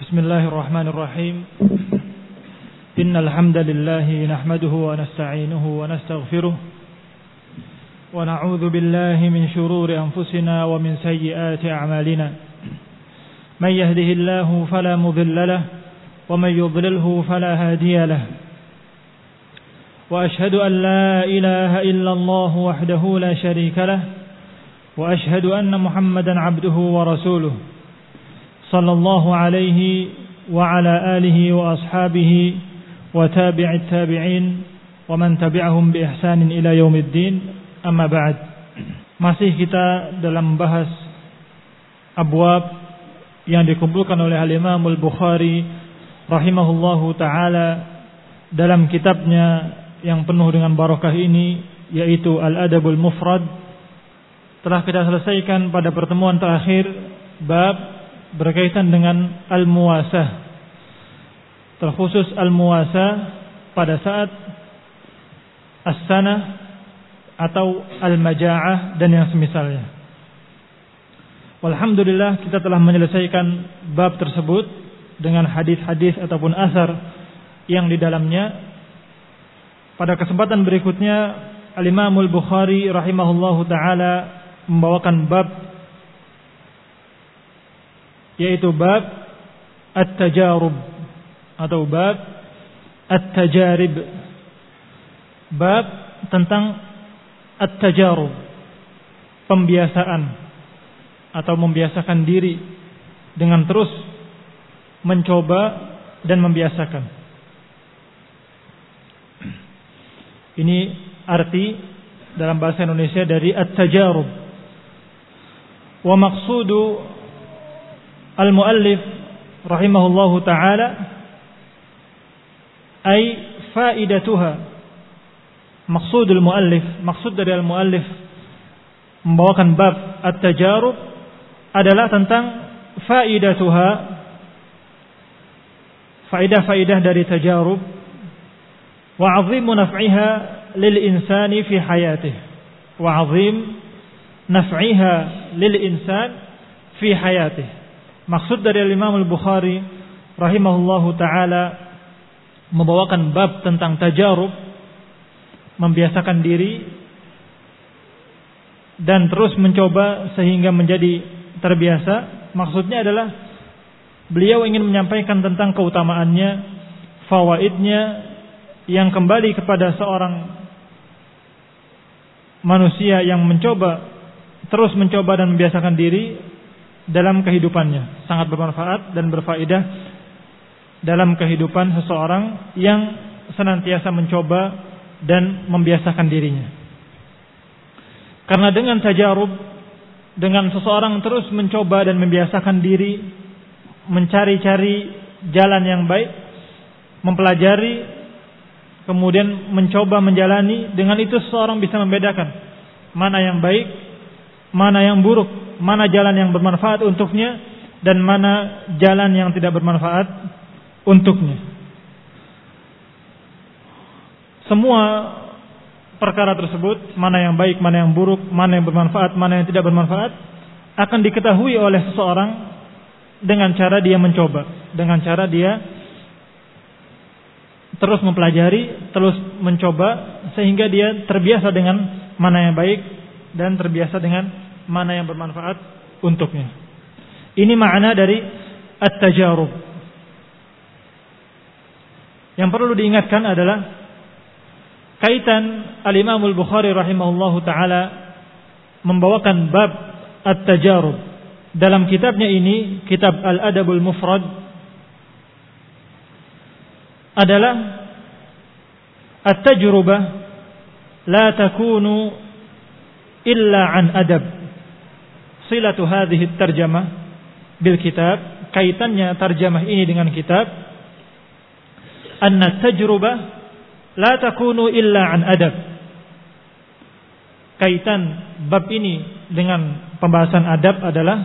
بسم الله الرحمن الرحيم إن الحمد لله نحمده ونستعينه ونستغفره ونعوذ بالله من شرور أنفسنا ومن سيئات أعمالنا من يهده الله فلا مضل له ومن يضلله فلا هادي له وأشهد أن لا إله إلا الله وحده لا شريك له وأشهد أن محمدا عبده ورسوله صلى الله عليه وعلى آله وأصحابه وتابع التابعين ومن تبعهم بإحسان إلى يوم الدين أما بعد. Masih kita dalam membahas abwab yang dikumpulkan oleh Al-Imam Al-Bukhari rahimahullahu ta'ala dalam kitabnya yang penuh dengan barakah ini, yaitu Al-Adabul Mufrad. Telah kita selesaikan pada pertemuan terakhir bab berkaitan dengan al-muwasah, terkhusus al-muwasah pada saat as-sanah atau al-maja'ah dan yang semisalnya. Walhamdulillah kita telah menyelesaikan bab tersebut dengan hadis-hadis ataupun asar yang di dalamnya. Pada kesempatan berikutnya Al-Imam Al-Bukhari rahimahullahu ta'ala membawakan bab, yaitu bab at-tajarub atau bab at-tajarib, bab tentang at-tajarub, pembiasaan atau membiasakan diri dengan terus mencoba dan membiasakan. Ini arti dalam bahasa Indonesia dari at-tajarub. Wa maqsudu al-muallif rahimahullahu ta'ala ay faidatuha. Maksudul muallif, maksud dari al-muallif membawakan bab at-tajarub adalah tentang faidatuha, faidah-faidah dari tajarub, wa 'azimu naf'iha lil insani fi hayatihi, wa 'azim naf'iha lil insan fi hayatihi. Maksud dari Imam Al-Bukhari rahimahullahu ta'ala membawakan bab tentang tajarub, membiasakan diri dan terus mencoba sehingga menjadi terbiasa. Maksudnya adalah beliau ingin menyampaikan tentang keutamaannya, fawaidnya yang kembali kepada seorang manusia yang terus mencoba dan membiasakan diri dalam kehidupannya. Sangat bermanfaat dan berfaedah dalam kehidupan seseorang yang senantiasa mencoba dan membiasakan dirinya. Karena dengan tajarub, dengan seseorang terus mencoba dan membiasakan diri, mencari-cari jalan yang baik, mempelajari, kemudian mencoba menjalani, dengan itu seseorang bisa membedakan mana yang baik, mana yang buruk, mana jalan yang bermanfaat untuknya dan mana jalan yang tidak bermanfaat untuknya. Semua perkara tersebut, mana yang baik, mana yang buruk, mana yang bermanfaat, mana yang tidak bermanfaat, akan diketahui oleh seseorang dengan cara dia mencoba, dengan cara dia terus mempelajari, terus mencoba, sehingga dia terbiasa dengan mana yang baik dan terbiasa dengan mana yang bermanfaat untuknya. Ini makna dari at-tajarub. Yang perlu diingatkan adalah kaitan Al-Imam Al-Bukhari rahimahullahu ta'ala membawakan bab at-tajarub dalam kitabnya ini, kitab Al-Adabul Mufrad, adalah at-tajrubah la takunu illa an adab. Silatu hadhihi at-tarjamah bil kitab, kaitannya tarjamah ini dengan kitab, anna at-tajrubah la takunu illa an adab. Kaitan bab ini dengan pembahasan adab adalah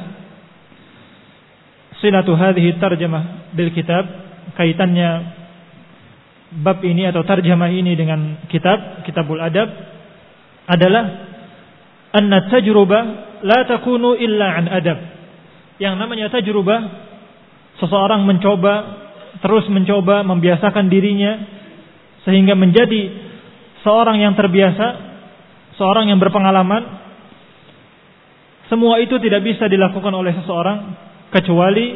silatu hadhihi tarjamah bil kitab, kaitannya bab ini atau tarjamah ini dengan kitabul adab adalah anna tajrubah la takunu illa an adab. Yang namanya tajrubah seseorang terus mencoba membiasakan dirinya sehingga menjadi seorang yang terbiasa, seorang yang berpengalaman, semua itu tidak bisa dilakukan oleh seseorang kecuali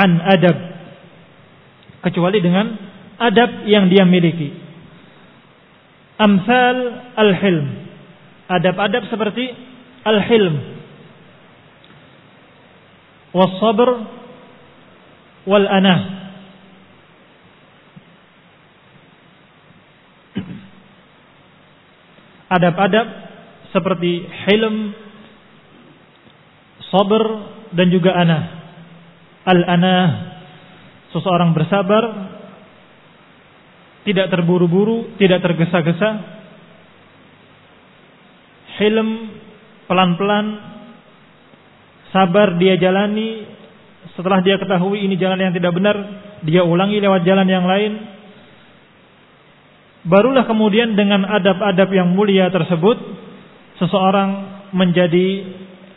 kecuali dengan adab yang dia miliki. Amsal al-hilm, adab-adab seperti al-hilm, was-sabr, wal-anah. Adab-adab seperti hilm, sabr, dan juga anah. Al-anah, seseorang bersabar, tidak terburu-buru, tidak tergesa-gesa. Hilm, pelan-pelan, sabar dia jalani. Setelah dia ketahui ini jalan yang tidak benar, dia ulangi lewat jalan yang lain. Barulah kemudian dengan adab-adab yang mulia tersebut seseorang menjadi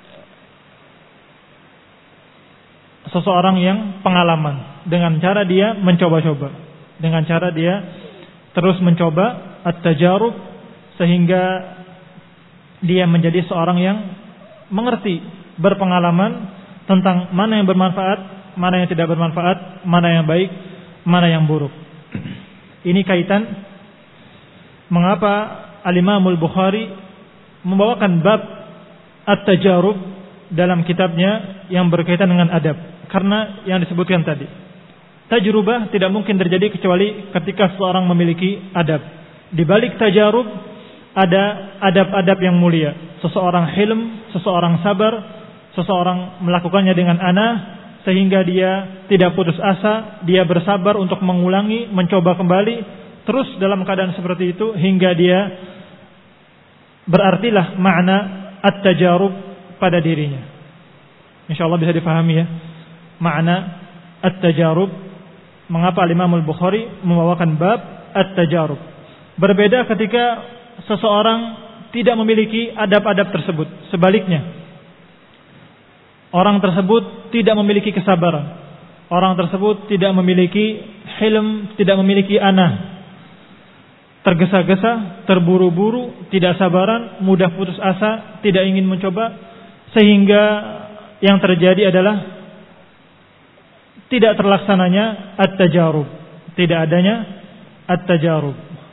seseorang yang pengalaman, dengan cara dia mencoba-coba, dengan cara dia terus mencoba at-tajarub, sehingga dia menjadi seorang yang mengerti, berpengalaman tentang mana yang bermanfaat, mana yang tidak bermanfaat, mana yang baik, mana yang buruk. Ini kaitan mengapa Al-Imam Al-Bukhari membawakan bab at-tajarub dalam kitabnya yang berkaitan dengan adab. Karena yang disebutkan tadi, tajrubah tidak mungkin terjadi kecuali ketika seseorang memiliki adab. Di balik tajarub ada adab-adab yang mulia. Seseorang hilm, seseorang sabar, seseorang melakukannya dengan anah, sehingga dia tidak putus asa, dia bersabar untuk mengulangi, mencoba kembali, terus dalam keadaan seperti itu hingga dia berartilah makna at-tajarub pada dirinya. Insyaallah bisa difahami ya makna at-tajarub, mengapa Imam Al-Bukhari membawakan bab at-tajarub. Berbeda ketika seseorang tidak memiliki adab-adab tersebut. Sebaliknya, orang tersebut tidak memiliki kesabaran, orang tersebut tidak memiliki hilm, tidak memiliki anah, tergesa-gesa, terburu-buru, tidak sabaran, mudah putus asa, tidak ingin mencoba, sehingga yang terjadi adalah tidak terlaksananya at-tajarub, tidak adanya at-tajarub.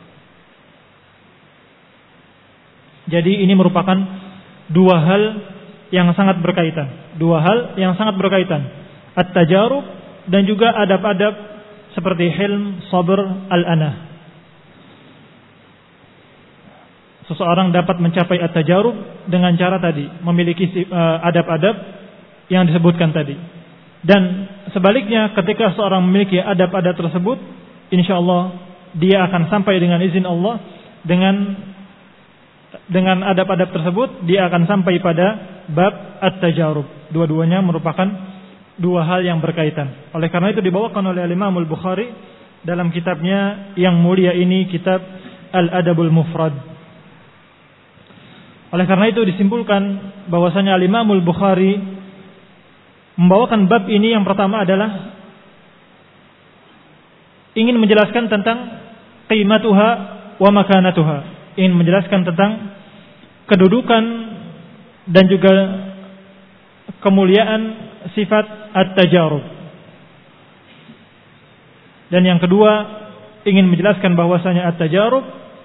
Jadi ini merupakan dua hal yang sangat berkaitan, at-tajarub dan juga adab-adab seperti hilm, sabr, al-anah. Seseorang dapat mencapai at-tajarub dengan cara tadi, memiliki adab-adab yang disebutkan tadi. Dan sebaliknya, ketika seorang memiliki adab-adab tersebut, insyaallah dia akan sampai dengan izin Allah, dengan adab-adab tersebut dia akan sampai pada bab at-tajarub. Dua-duanya merupakan dua hal yang berkaitan. Oleh karena itu dibawakan oleh Imam Al-Bukhari dalam kitabnya yang mulia ini, kitab Al-Adabul Mufrad. Oleh karena itu disimpulkan bahwasanya Imam Al-Bukhari membawakan bab ini yang pertama adalah ingin menjelaskan tentang qimatuha wa makanatuha, ingin menjelaskan tentang kedudukan dan juga kemuliaan sifat at-tajarub. Dan yang kedua ingin menjelaskan bahwasanya at-tajarub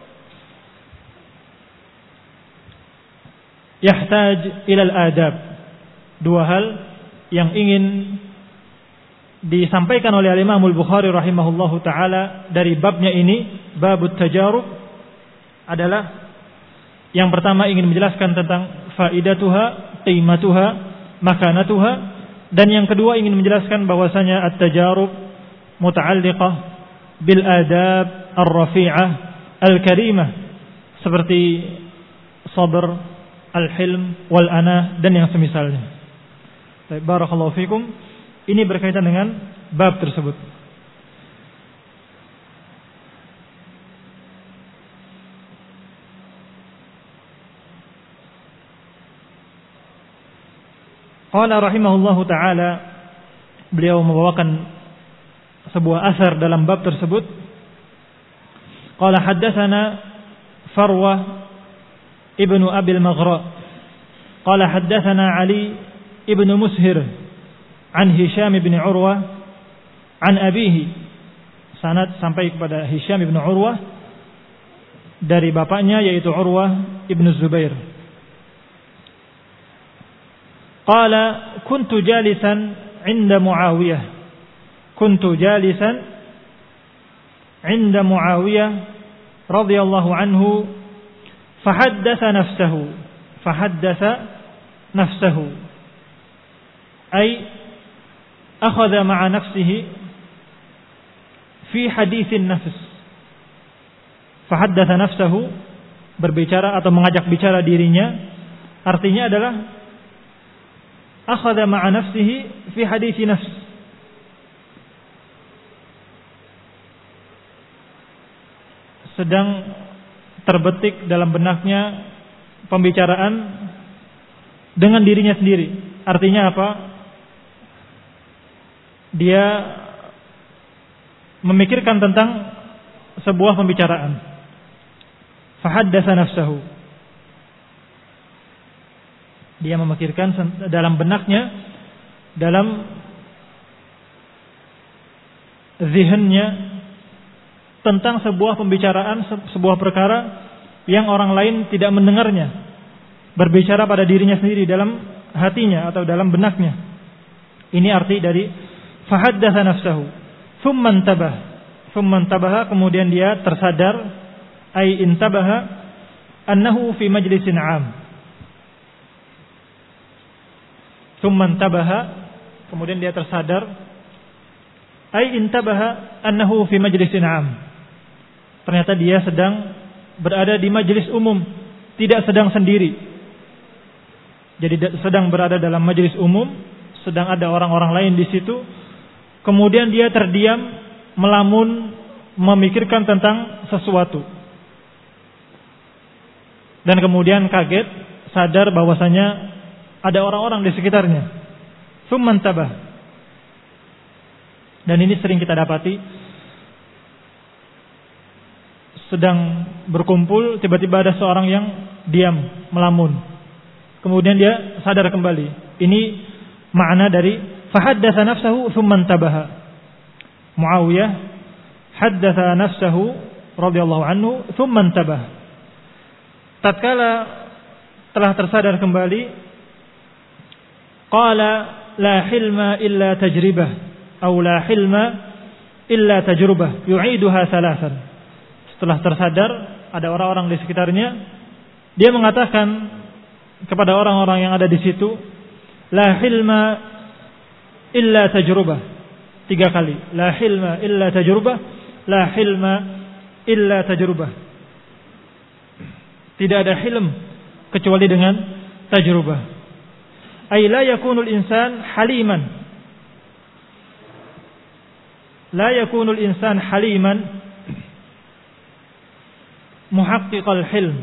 yahtaj ilal adab. Dua hal yang ingin disampaikan oleh Imam Al-Bukhari rahimahullahu taala dari babnya ini, babut tajarub, adalah yang pertama ingin menjelaskan tentang faidatuha, qimatuha, makanatuha, dan yang kedua ingin menjelaskan bahwasanya at-tajarub muta'alliqah bil adab ar-rafi'ah al-karimah, seperti sabr, al-hilm, wal-anah, dan yang semisalnya. Barakallahu fikum. Ini berkaitan dengan bab tersebut. Qala rahimahullahu ta'ala beliau membawakan sebuah asar dalam bab tersebut. Qala haddatsana Farwah ibnu Abil Maghra qala haddatsana Ali ibnu Mushir an Hisham ibn Urwah an abihi, sanad sampai kepada Hisham ibn Urwah dari bapaknya yaitu Urwah ibn Zubair. Qala kuntu jalisan 'inda Muawiyah, kuntu jalisan 'inda Muawiyah radhiyallahu anhu fahaddatsa nafsahu ay akhadha ma'a nafsihi fi haditsin nafs. Fahaddatsa nafsahu, berbicara atau mengajak bicara dirinya, artinya adalah akhadha ma'a nafsihi fi haditsin nafs. Sedang terbetik dalam benaknya pembicaraan dengan dirinya sendiri. Artinya apa? Dia memikirkan tentang sebuah pembicaraan. Fahaddatsa nafsahu. Dia memikirkan dalam benaknya, dalam zihnnya tentang sebuah pembicaraan, sebuah perkara yang orang lain tidak mendengarnya. Berbicara pada dirinya sendiri dalam hatinya atau dalam benaknya. Ini arti dari fahaddatsa nafsahu. Tsumma intabaha, kemudian dia tersadar, ai intabaha annahu fi majlisin 'am. Tsumma intabaha, kemudian dia tersadar, ai intabaha annahu fi majlisin 'am. Ternyata dia sedang berada di majelis umum, tidak sedang sendiri. Jadi sedang berada dalam majelis umum, sedang ada orang-orang lain di situ. Kemudian dia terdiam, melamun, memikirkan tentang sesuatu. Dan kemudian kaget, sadar bahwasanya ada orang-orang di sekitarnya. Tsumma intabah. Dan ini sering kita dapati. Sedang berkumpul, tiba-tiba ada seorang yang diam, melamun. Kemudian dia sadar kembali. Ini makna dari fahaddatsa nafsahu tsumma intabaha. Muawiyah haddatsa nafsahu radhiyallahu anhu tsumma intabaha. Tatkala telah tersadar kembali, qala la hilma illa tajribah atau la hilma illa tajrubah yu'iduha thalathan. Setelah tersadar, ada orang-orang di sekitarnya, dia mengatakan kepada orang-orang yang ada di situ, la hilma illa tajrubah. 3 kali. La hilma illa tajrubah, la hilma illa tajrubah. Tidak ada hilm kecuali dengan tajrubah. Ay la yakunul insan haliman. La yakunul insan haliman muhaqqiqal hilm.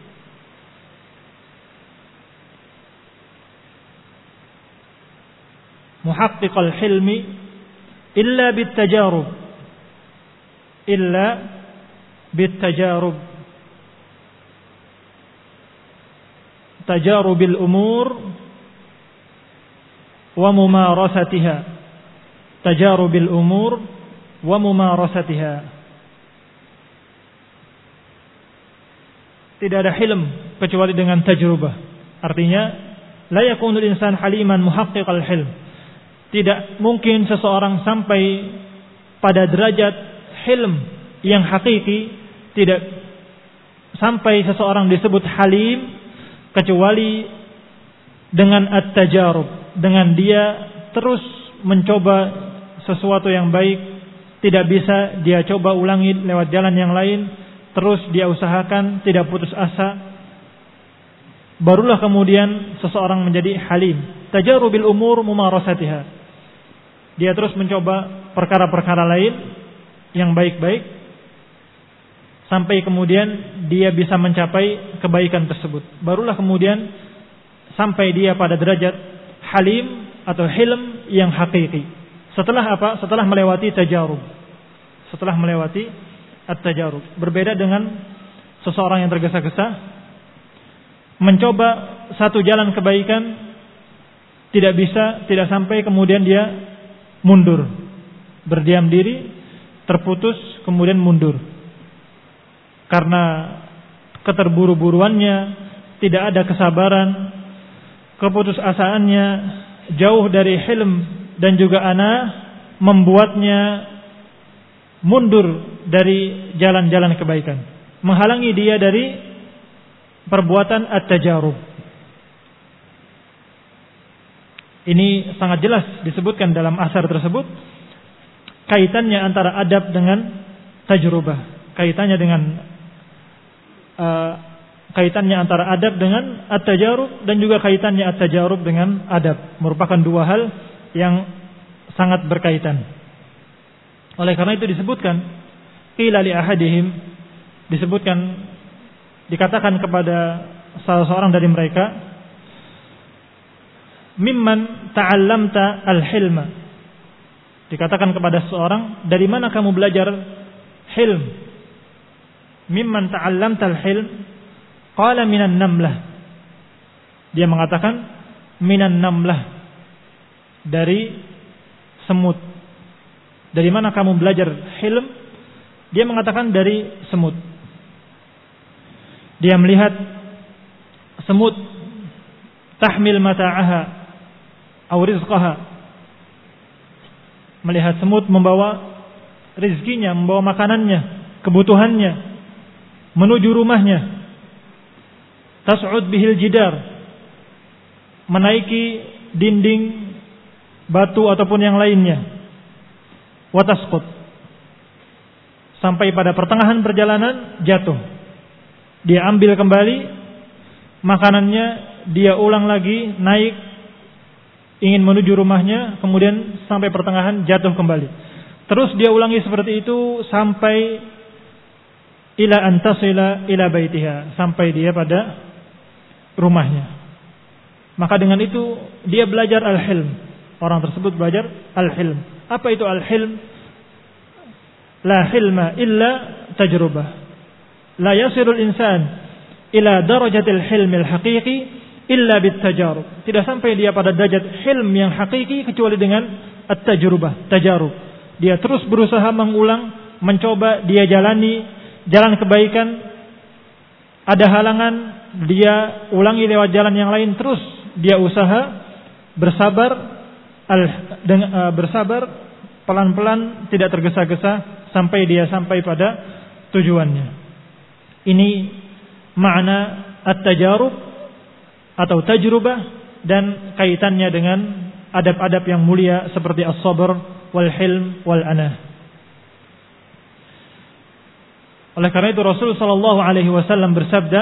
Muhaqqiqal hilmi illa bitajarub. Illa bitajarub. Tajarubil umur wa mumarasatiha. Tajarubil umur wa mumarasatiha. Tidak ada hilm kecuali dengan tajrubah. Artinya, la yakunul insan haliman muhaqqiqal hilm. Tidak mungkin seseorang sampai pada derajat hilm yang hakiki, tidak sampai seseorang disebut halim kecuali dengan at-tajarub, dengan dia terus mencoba sesuatu yang baik, tidak bisa dia coba ulangi lewat jalan yang lain, terus dia usahakan, tidak putus asa, barulah kemudian seseorang menjadi halim. Tajarubil umur mumarasatiha. Dia terus mencoba perkara-perkara lain yang baik-baik sampai kemudian dia bisa mencapai kebaikan tersebut. Barulah kemudian sampai dia pada derajat halim atau hilm yang hakiki. Setelah apa? Setelah melewati tajarub. Setelah melewati at-tajarub. Berbeda dengan seseorang yang tergesa-gesa mencoba satu jalan kebaikan, tidak bisa, tidak sampai, kemudian dia mundur, berdiam diri, terputus, kemudian mundur. Karena keterburu-buruannya, tidak ada kesabaran, keputusasaannya jauh dari hilm dan juga anah, membuatnya mundur dari jalan-jalan kebaikan, menghalangi dia dari perbuatan at-tajarub. Ini sangat jelas disebutkan dalam asar tersebut, kaitannya antara adab dengan tajrubah, kaitannya antara adab dengan at-tajarub, dan juga kaitannya at-tajarub dengan adab, merupakan dua hal yang sangat berkaitan. Oleh karena itu disebutkan, qila li ahadihim, dikatakan kepada salah seorang dari mereka, mimman ta'allamta al-hilma. Dikatakan kepada seorang, dari mana kamu belajar hilm? Mimman ta'allamta al-hilm? Qala minan namlah. Dia mengatakan minan namlah, dari semut. Dari mana kamu belajar hilm? Dia mengatakan dari semut. Dia melihat semut tahmil mata'aha aw rizqaha. Melihat semut membawa rizkinya, membawa makanannya, kebutuhannya menuju rumahnya. Tas'ud bihil jidar, menaiki dinding batu ataupun yang lainnya. Wa tasqut, sampai pada pertengahan perjalanan jatuh. Dia ambil kembali makanannya, dia ulang lagi, naik, ingin menuju rumahnya, kemudian sampai pertengahan jatuh kembali. Terus dia ulangi seperti itu sampai ila antasila ila baitiha, sampai dia pada rumahnya. Maka dengan itu dia belajar al-hilm. Orang tersebut belajar al-hilm. Apa itu al-hilm? La hilma illa tajrubah. La yasirul insan ila darajatil hilmil haqiqi illa bit tajarub. Tidak sampai dia pada derajat hilm yang hakiki kecuali dengan at-tajrubah, tajarub. Dia terus berusaha mengulang, mencoba, dia jalani jalan kebaikan. Ada halangan, dia ulangi lewat jalan yang lain, terus dia usaha, bersabar, bersabar pelan-pelan, tidak tergesa-gesa sampai dia sampai pada tujuannya. Ini makna at-tajarub atau tajrubah, dan kaitannya dengan adab-adab yang mulia seperti as-sabr wal hilm wal anah. Oleh karena itu Rasul sallallahu alaihi wasallam bersabda,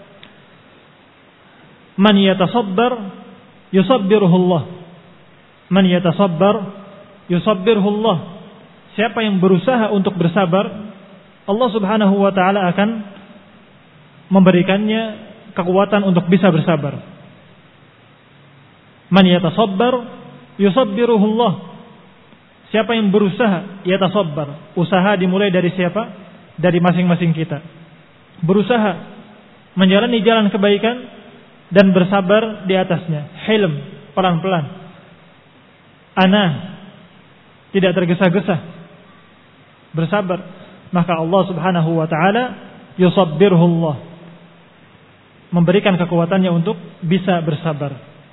"Man yatasabbar yusabbiruhu Allah." Man yatasabbar yusabbiruhu Allah. Siapa yang berusaha untuk bersabar, Allah Subhanahu wa taala akan memberikannya kekuatan untuk bisa bersabar. Man yatasabbar yusabbiruhu Allah. Siapa yang berusaha, yatasabbar. Usaha dimulai dari siapa? Dari masing-masing kita. Berusaha menjalani jalan kebaikan dan bersabar di atasnya. Hilm, pelan-pelan. Anah, tidak tergesa-gesa, bersabar. Maka Allah Subhanahu wa taala yusabbirhu Allah, memberikan kekuatannya untuk bisa bersabar.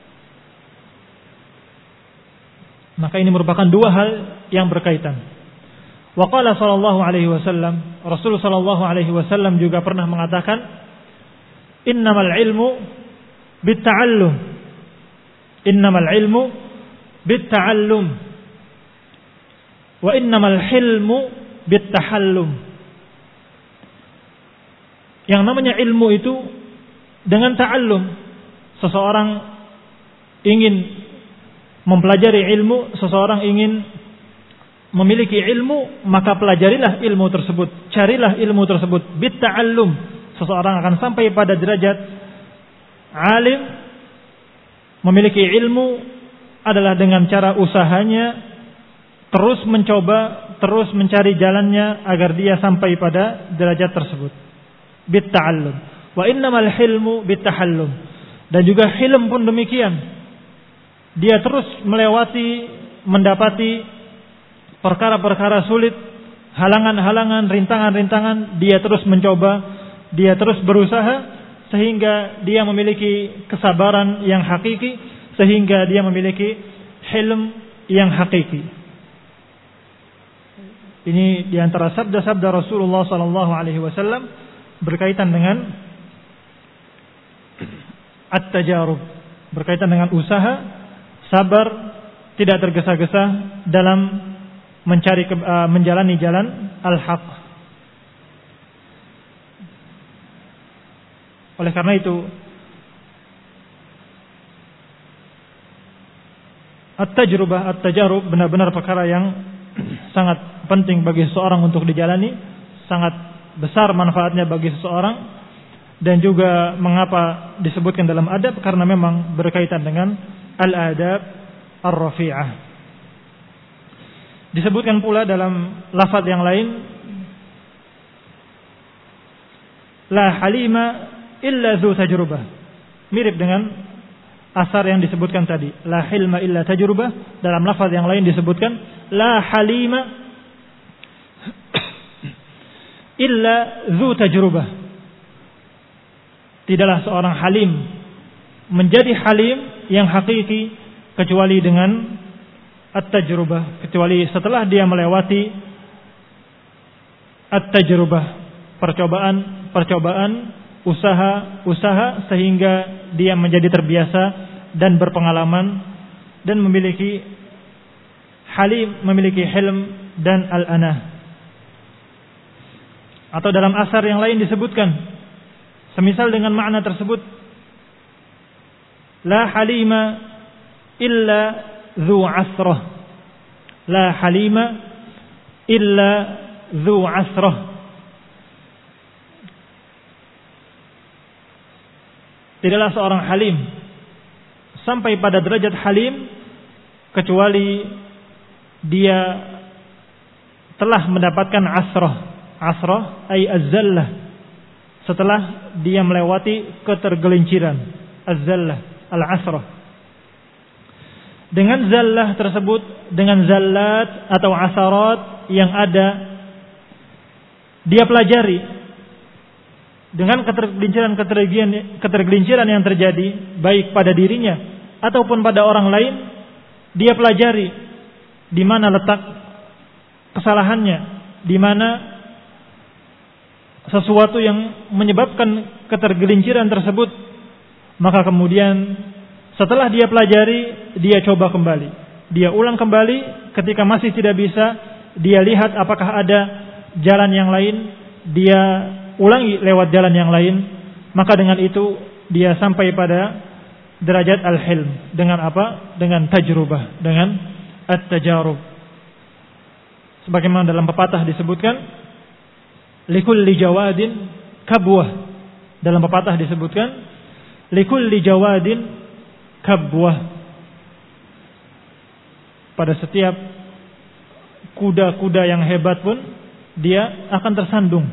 Maka ini merupakan dua hal yang berkaitan. Wa qala sallallahu alaihi wasallam, Rasul sallallahu alaihi wasallam juga pernah mengatakan, innamal ilmu bitta'allum. Innamal ilmu bitta'allum. Wa innamal hilmu bittahallum. Yang namanya ilmu itu dengan ta'allum. Seseorang ingin mempelajari ilmu, seseorang ingin memiliki ilmu, maka pelajarilah ilmu tersebut, carilah ilmu tersebut. Bitta'allum. Seseorang akan sampai pada derajat alim, memiliki ilmu adalah dengan cara usahanya, terus mencoba, terus mencari jalannya agar dia sampai pada derajat tersebut. Bitta'allum. Wa innamal hilmu bittahallum. Dan juga hilm pun demikian. Dia terus melewati, mendapati perkara-perkara sulit, halangan-halangan, rintangan-rintangan, dia terus mencoba, dia terus berusaha sehingga dia memiliki kesabaran yang hakiki, sehingga dia memiliki hilm yang hakiki. Ini di antara sabda-sabda Rasulullah sallallahu alaihi wasallam berkaitan dengan at-tajarub, berkaitan dengan usaha, sabar, tidak tergesa-gesa dalam menjalani jalan al-haq. Oleh karena itu, at-tajarub benar-benar perkara yang sangat penting bagi seseorang untuk dijalani, sangat besar manfaatnya bagi seseorang. Dan juga mengapa disebutkan dalam adab, karena memang berkaitan dengan al-adab ar-rafi'ah. Disebutkan pula dalam lafaz yang lain, la halima illa dzu tajrubah. Mirip dengan asar yang disebutkan tadi, la hilma illa tajrubah. Dalam lafaz yang lain disebutkan la halima illa dzu tajrubah. Tidaklah seorang halim menjadi halim yang hakiki kecuali dengan at-tajrubah, kecuali setelah dia melewati at-tajrubah, percobaan, usaha sehingga dia menjadi terbiasa dan berpengalaman dan memiliki hilm dan al-anah. Atau dalam asar yang lain disebutkan semisal dengan makna tersebut, la halima illa dzu asrah. La halima illa dzu asrah. Tidaklah seorang halim sampai pada derajat halim kecuali dia telah mendapatkan asrah. Asrah ay az-zallah. Setelah dia melewati ketergelinciran, az-zallah, al-asrah. Dengan zallah tersebut, dengan zallat atau asarat yang ada, dia pelajari. Dengan ketergelinciran yang terjadi, baik pada dirinya ataupun pada orang lain, dia pelajari di mana letak kesalahannya, di mana sesuatu yang menyebabkan ketergelinciran tersebut. Maka kemudian setelah dia pelajari, dia coba kembali, dia ulang kembali. Ketika masih tidak bisa, dia lihat apakah ada jalan yang lain, dia ulangi lewat jalan yang lain. Maka dengan itu dia sampai pada derajat al-hilm. Dengan apa? Dengan tajrubah, dengan at-tajarub. Sebagaimana dalam pepatah disebutkan, likulli jawadin kabwah. Dalam pepatah disebutkan, likulli jawadin kabwah. Pada setiap kuda-kuda yang hebat pun dia akan tersandung.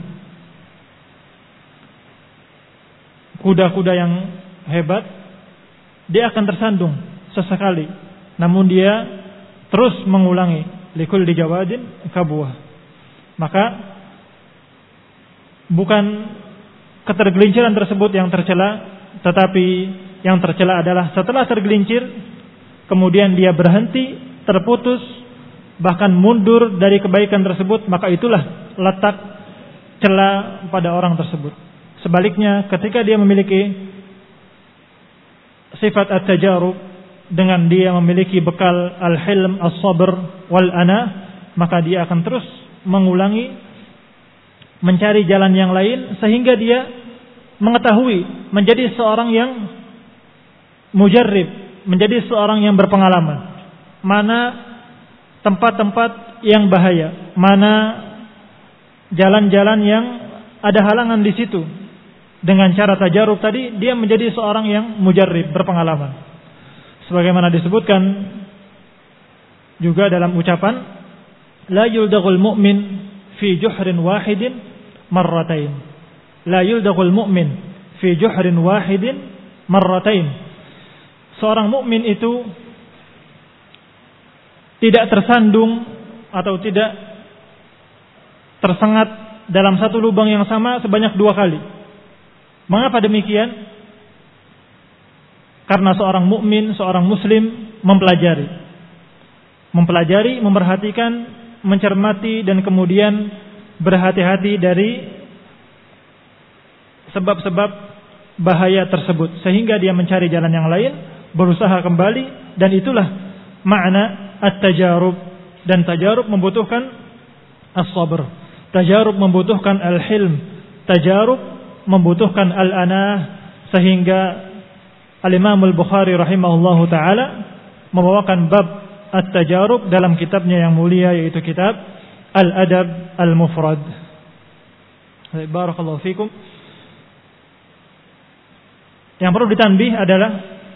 Kuda-kuda yang hebat dia akan tersandung sesekali, namun dia terus mengulangi likulli jawadin kabwah. Maka bukan ketergelinciran tersebut yang tercela, tetapi yang tercela adalah setelah tergelincir, kemudian dia berhenti, terputus, bahkan mundur dari kebaikan tersebut, maka itulah letak cela pada orang tersebut. Sebaliknya, ketika dia memiliki sifat at-tajarub, dengan dia memiliki bekal al-hilm, as-sabr, wal-ana, maka dia akan terus mengulangi, mencari jalan yang lain, sehingga dia mengetahui, menjadi seorang yang mujarrib, menjadi seorang yang berpengalaman, mana tempat-tempat yang bahaya, mana jalan-jalan yang ada halangan di situ. Dengan cara tajarub tadi, dia menjadi seorang yang mujarrib, berpengalaman. Sebagaimana disebutkan juga dalam ucapan, la yuldaghul mu'min fi juhrin wahidin marratain. La yuldaghul mu'min fi juhrin wahidin marratain. Seorang mukmin itu tidak tersandung atau tidak tersengat dalam satu lubang yang sama sebanyak 2 kali. Mengapa demikian? Karena seorang mukmin, seorang muslim mempelajari, memperhatikan, mencermati dan kemudian berhati-hati dari sebab-sebab bahaya tersebut sehingga dia mencari jalan yang lain, berusaha kembali, dan itulah makna at-tajarub. Dan tajarub membutuhkan as-sabr, tajarub membutuhkan al-hilm, tajarub membutuhkan al-anah, sehingga Al-Imam Al-Bukhari rahimahullahu taala membawakan bab at-tajarub dalam kitabnya yang mulia, yaitu kitab Al-Adab Al-Mufrad. Barakallahu fikum. Yang perlu ditanbih adalah,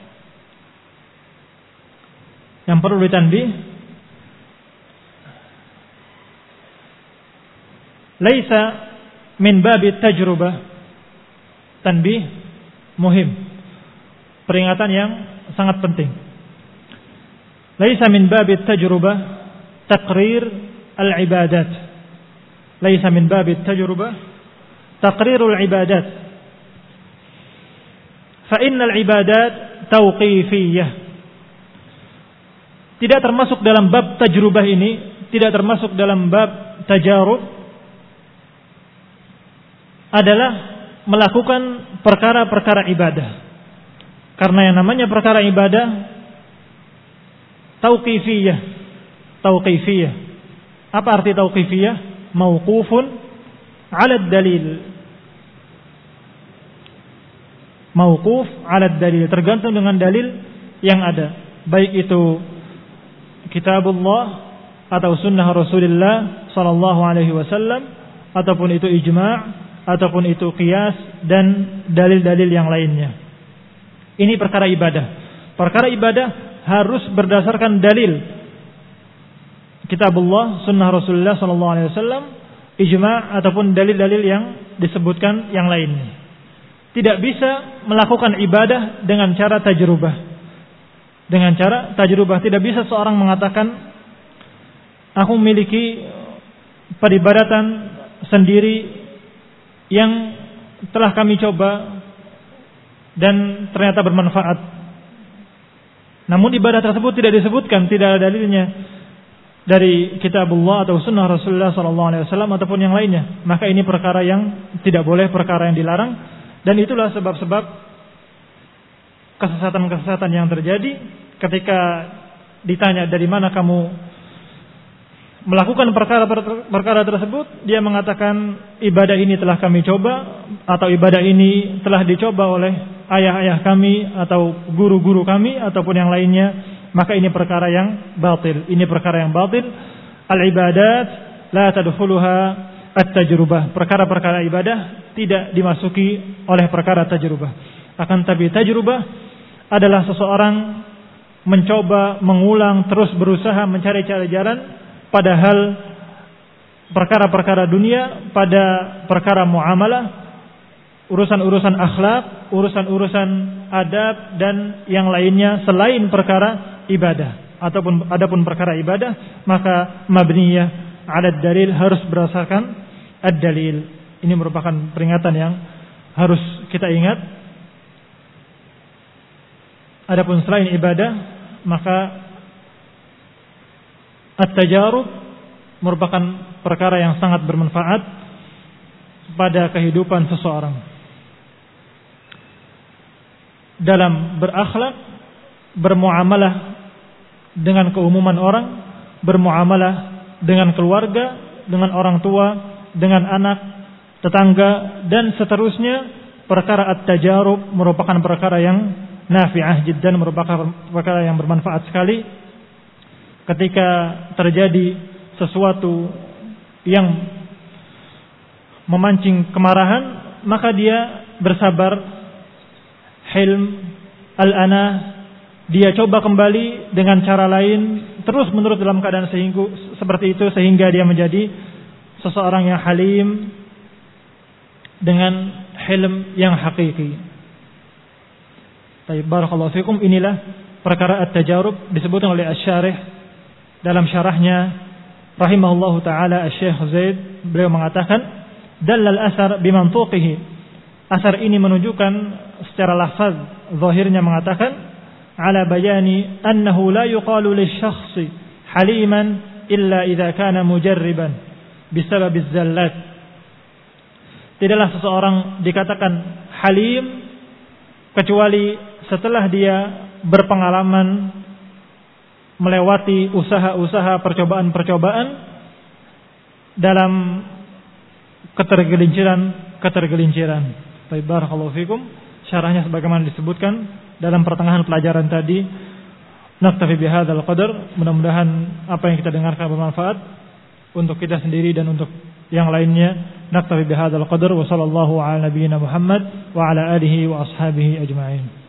laisa min babi tajrubah. Tanbih muhim, peringatan yang sangat penting. Laisa min babi tajrubah taqrir al-ibadat. Laisa min babi tajrubah taqrirul ibadat. Fa innal ibadat tauqifiyah. Tidak termasuk dalam bab tajrubah ini, tidak termasuk dalam bab tajarub adalah melakukan perkara-perkara ibadah. Karena yang namanya perkara ibadah tauqifiyah. Tauqifiyah. Apa arti tauqifiyah? Mauqufun 'ala dalil. Mauquf 'ala dalil, tergantung dengan dalil yang ada, baik itu kitabullah atau sunnah Rasulullah sallallahu alaihi wasallam, ataupun itu ijma', ataupun itu qiyas dan dalil-dalil yang lainnya. Ini perkara ibadah. Perkara ibadah harus berdasarkan dalil kitabullah, sunnah Rasulullah sallallahu alaihi wasallam, ijma' ataupun dalil-dalil yang disebutkan yang lainnya. Tidak bisa melakukan ibadah dengan cara tajrubah. Dengan cara tajrubah tidak bisa seorang mengatakan, aku memiliki peribadatan sendiri yang telah kami coba dan ternyata bermanfaat. Namun ibadah tersebut tidak disebutkan, tidak ada dalilnya dari kitabullah atau sunnah Rasulullah SAW ataupun yang lainnya. Maka ini perkara yang tidak boleh, perkara yang dilarang. Dan itulah sebab-sebab kesesatan-kesesatan yang terjadi ketika ditanya dari mana kamu melakukan perkara tersebut, dia mengatakan ibadah ini telah kami coba, atau ibadah ini telah dicoba oleh ayah-ayah kami atau guru-guru kami ataupun yang lainnya. Maka ini perkara yang batil. Ini perkara yang batil. Al-ibadat la tadkhuluha at-tajrubah. Perkara-perkara ibadah tidak dimasuki oleh perkara tajrubah. Akan tapi tajrubah adalah seseorang mencoba, mengulang, terus berusaha mencari cara jalan padahal perkara-perkara dunia, pada perkara muamalah, urusan-urusan akhlak, urusan-urusan adab dan yang lainnya selain perkara ibadah. Adapun perkara ibadah, maka mabniyah 'ala dalil, harus berdasarkan ad-dalil. Ini merupakan peringatan yang harus kita ingat. Adapun selain ibadah, maka at-tajarub merupakan perkara yang sangat bermanfaat pada kehidupan seseorang dalam berakhlak, bermuamalah dengan keumuman orang, bermuamalah dengan keluarga, dengan orang tua, dengan anak, tetangga, dan seterusnya. Perkara at-tajarub merupakan perkara yang nafi'ah jiddan, merupakan perkara yang bermanfaat sekali. Ketika terjadi sesuatu yang memancing kemarahan, maka dia bersabar, hilm, al-anah, dia coba kembali dengan cara lain, terus menerus dalam keadaan seperti itu, sehingga dia menjadi seseorang yang halim dengan hilm yang hakiki. Baik, barakallahu fikum. Inilah perkara at-tajarub disebutkan oleh asy-syarih dalam syarahnya rahimahullahu taala Asy-Syaikh Zaid. Beliau mengatakan dallal asar bimantuqihi. Asar ini menunjukkan secara lafaz, zahirnya mengatakan ala bayani annahu la yuqalu lisyakhsi haliman illa idza kana mujarriban bisabab az-zallat. Tidaklah seseorang dikatakan halim kecuali setelah dia berpengalaman melewati usaha-usaha, percobaan-percobaan dalam ketergelinciran. Baik, barakallahu fikum. Syarahnya sebagaimana disebutkan dalam pertengahan pelajaran tadi. Naktafi bihadzal qadar. Mudah-mudahan apa yang kita dengarkan bermanfaat untuk kita sendiri dan untuk yang lainnya. Naktafi bihadzal qadar wa sallallahu ala nabiyyina Muhammad wa ala alihi wa ashabihi ajma'in.